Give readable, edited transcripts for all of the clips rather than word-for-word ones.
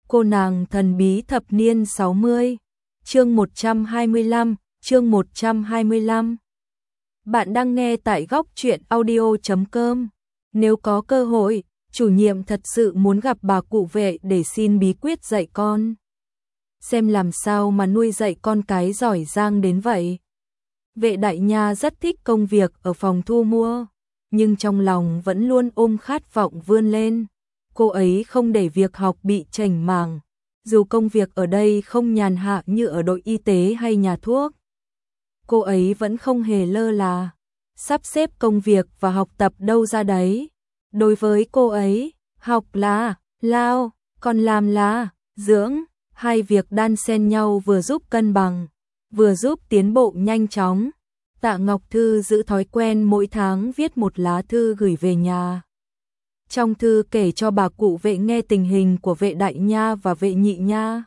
Cô nàng thần bí thập niên 60, chương 125, chương 125. Bạn đang nghe tại góc truyện audio.com. Nếu có cơ hội, chủ nhiệm thật sự muốn gặp bà cụ vệ để xin bí quyết dạy con. Xem làm sao mà nuôi dạy con cái giỏi giang đến vậy. Vệ đại nha rất thích công việc ở phòng thu mua, nhưng trong lòng vẫn luôn ôm khát vọng vươn lên. Cô ấy không để việc học bị chểnh mảng, dù công việc ở đây không nhàn hạ như ở đội y tế hay nhà thuốc. Cô ấy vẫn không hề lơ là, sắp xếp công việc và học tập đâu ra đấy. Đối với cô ấy, học là lao, còn làm là dưỡng, hai việc đan xen nhau vừa giúp cân bằng, vừa giúp tiến bộ nhanh chóng. Tạ Ngọc Thư giữ thói quen mỗi tháng viết một lá thư gửi về nhà. Trong thư kể cho bà cụ vệ nghe tình hình của vệ đại nha và vệ nhị nha,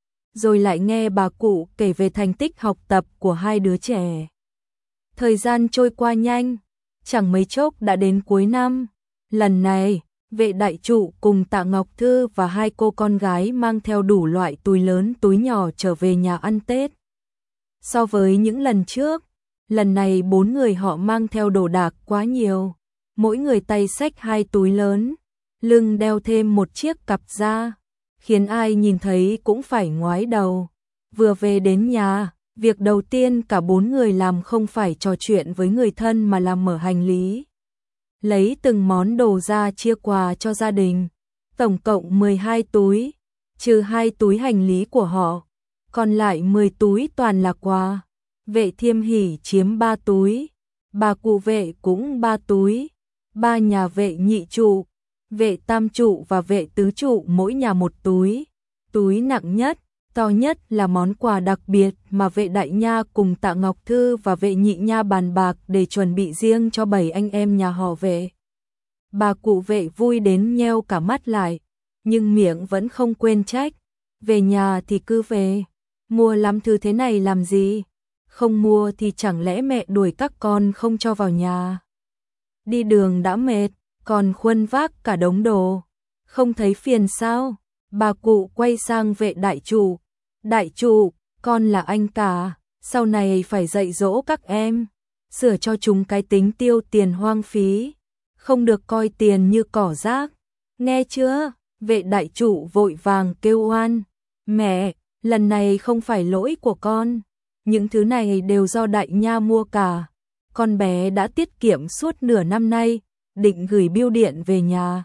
rồi lại nghe bà cụ kể về thành tích học tập của hai đứa trẻ. Thời gian trôi qua nhanh, chẳng mấy chốc đã đến cuối năm. Lần này, vệ đại trụ cùng Tạ Ngọc Thư và hai cô con gái mang theo đủ loại túi lớn túi nhỏ trở về nhà ăn Tết. So với những lần trước, lần này bốn người họ mang theo đồ đạc quá nhiều. Mỗi người tay xách hai túi lớn, lưng đeo thêm một chiếc cặp da, khiến ai nhìn thấy cũng phải ngoái đầu. Vừa về đến nhà, việc đầu tiên cả bốn người làm không phải trò chuyện với người thân mà là mở hành lý. Lấy từng món đồ ra chia quà cho gia đình, tổng cộng 12 túi, trừ 2 túi hành lý của họ, còn lại 10 túi toàn là quà. Vệ Thiêm Hỷ chiếm 3 túi, bà cụ vệ cũng 3 túi. Ba nhà vệ nhị trụ, vệ tam trụ và vệ tứ trụ mỗi nhà một túi. Túi nặng nhất, to nhất là món quà đặc biệt mà vệ đại nha cùng Tạ Ngọc Thư và vệ nhị nha bàn bạc để chuẩn bị riêng cho 7 anh em nhà họ vệ. Bà cụ vệ vui đến nheo cả mắt lại, nhưng miệng vẫn không quên trách. Về nhà thì cứ về, mua lắm thứ thế này làm gì? Không mua thì chẳng lẽ mẹ đuổi các con không cho vào nhà? Đi đường đã mệt, còn khuân vác cả đống đồ, không thấy phiền sao? Bà cụ quay sang vệ đại trụ. Đại trụ, con là anh cả, sau này phải dạy dỗ các em, sửa cho chúng cái tính tiêu tiền hoang phí, không được coi tiền như cỏ rác, nghe chưa? Vệ đại trụ vội vàng kêu oan. Mẹ, lần này không phải lỗi của con, những thứ này đều do đại nha mua cả. Con bé đã tiết kiệm suốt nửa năm nay, định gửi bưu điện về nhà.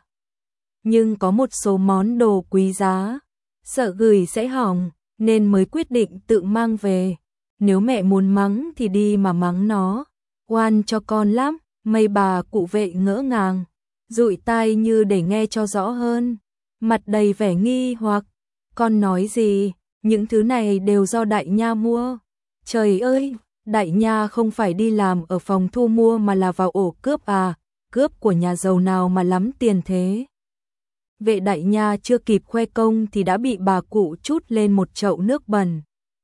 Nhưng có một số món đồ quý giá, sợ gửi sẽ hỏng, nên mới quyết định tự mang về. Nếu mẹ muốn mắng thì đi mà mắng nó, oan cho con lắm. Mấy bà cụ vệ ngỡ ngàng, dụi tai như để nghe cho rõ hơn, mặt đầy vẻ nghi hoặc. Con nói gì? Những thứ này đều do đại nha mua. Trời ơi! Đại nha không phải đi làm ở phòng thu mua mà là vào ổ cướp à, cướp của nhà giàu nào mà lắm tiền thế. Vệ đại nha chưa kịp khoe công thì đã bị bà cụ trút lên một chậu nước bẩn.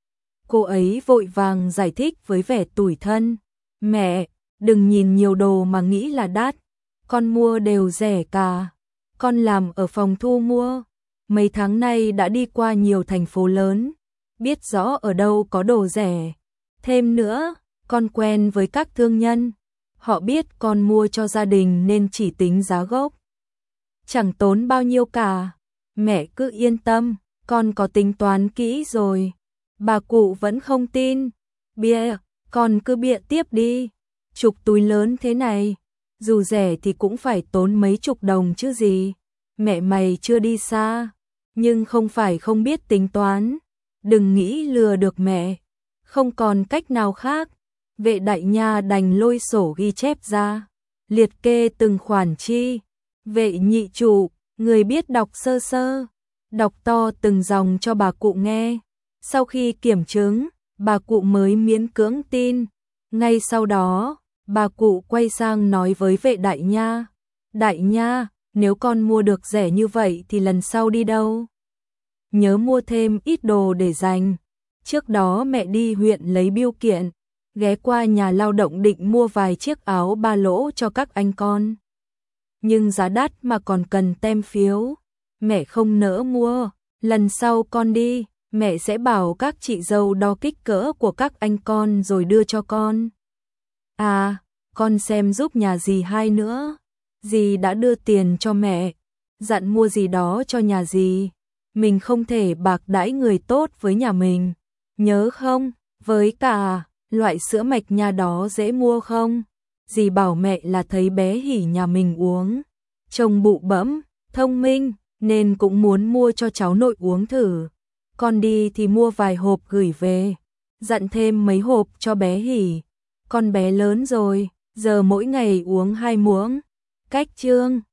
Cô ấy vội vàng giải thích với vẻ tủi thân. Mẹ, đừng nhìn nhiều đồ mà nghĩ là đắt, con mua đều rẻ cả. Con làm ở phòng thu mua, mấy tháng nay đã đi qua nhiều thành phố lớn, biết rõ ở đâu có đồ rẻ. Thêm nữa, con quen với các thương nhân, họ biết con mua cho gia đình nên chỉ tính giá gốc, chẳng tốn bao nhiêu cả. Mẹ cứ yên tâm, con có tính toán kỹ rồi. Bà cụ vẫn không tin. Bịa, con cứ bịa tiếp đi. Chục túi lớn thế này, dù rẻ thì cũng phải tốn mấy chục đồng chứ gì. Mẹ mày chưa đi xa, nhưng không phải không biết tính toán. Đừng nghĩ lừa được mẹ. Không còn cách nào khác, vệ đại nha đành lôi sổ ghi chép ra, liệt kê từng khoản chi. Vệ nhị trụ, người biết đọc sơ sơ, đọc to từng dòng cho bà cụ nghe. Sau khi kiểm chứng, bà cụ mới miễn cưỡng tin. Ngay sau đó, bà cụ quay sang nói với vệ đại nha. Đại nha, nếu con mua được rẻ như vậy thì lần sau đi đâu? Nhớ mua thêm ít đồ để dành. Trước đó mẹ đi huyện lấy bưu kiện, ghé qua nhà lao động định mua vài chiếc áo ba lỗ cho các anh con. Nhưng giá đắt mà còn cần tem phiếu, mẹ không nỡ mua, lần sau con đi, mẹ sẽ bảo các chị dâu đo kích cỡ của các anh con rồi đưa cho con. À, con xem giúp nhà dì hai nữa. Dì đã đưa tiền cho mẹ, dặn mua gì đó cho nhà dì. Mình không thể bạc đãi người tốt với nhà mình, nhớ không? Với cả, loại sữa mạch nha đó dễ mua không? Dì bảo mẹ là thấy bé Hỉ nhà mình uống, trông bụ bẫm, thông minh, nên cũng muốn mua cho cháu nội uống thử. Con đi thì mua vài hộp gửi về, dặn thêm mấy hộp cho bé Hỉ. Con bé lớn rồi, giờ mỗi ngày uống 2 muỗng. Cách chương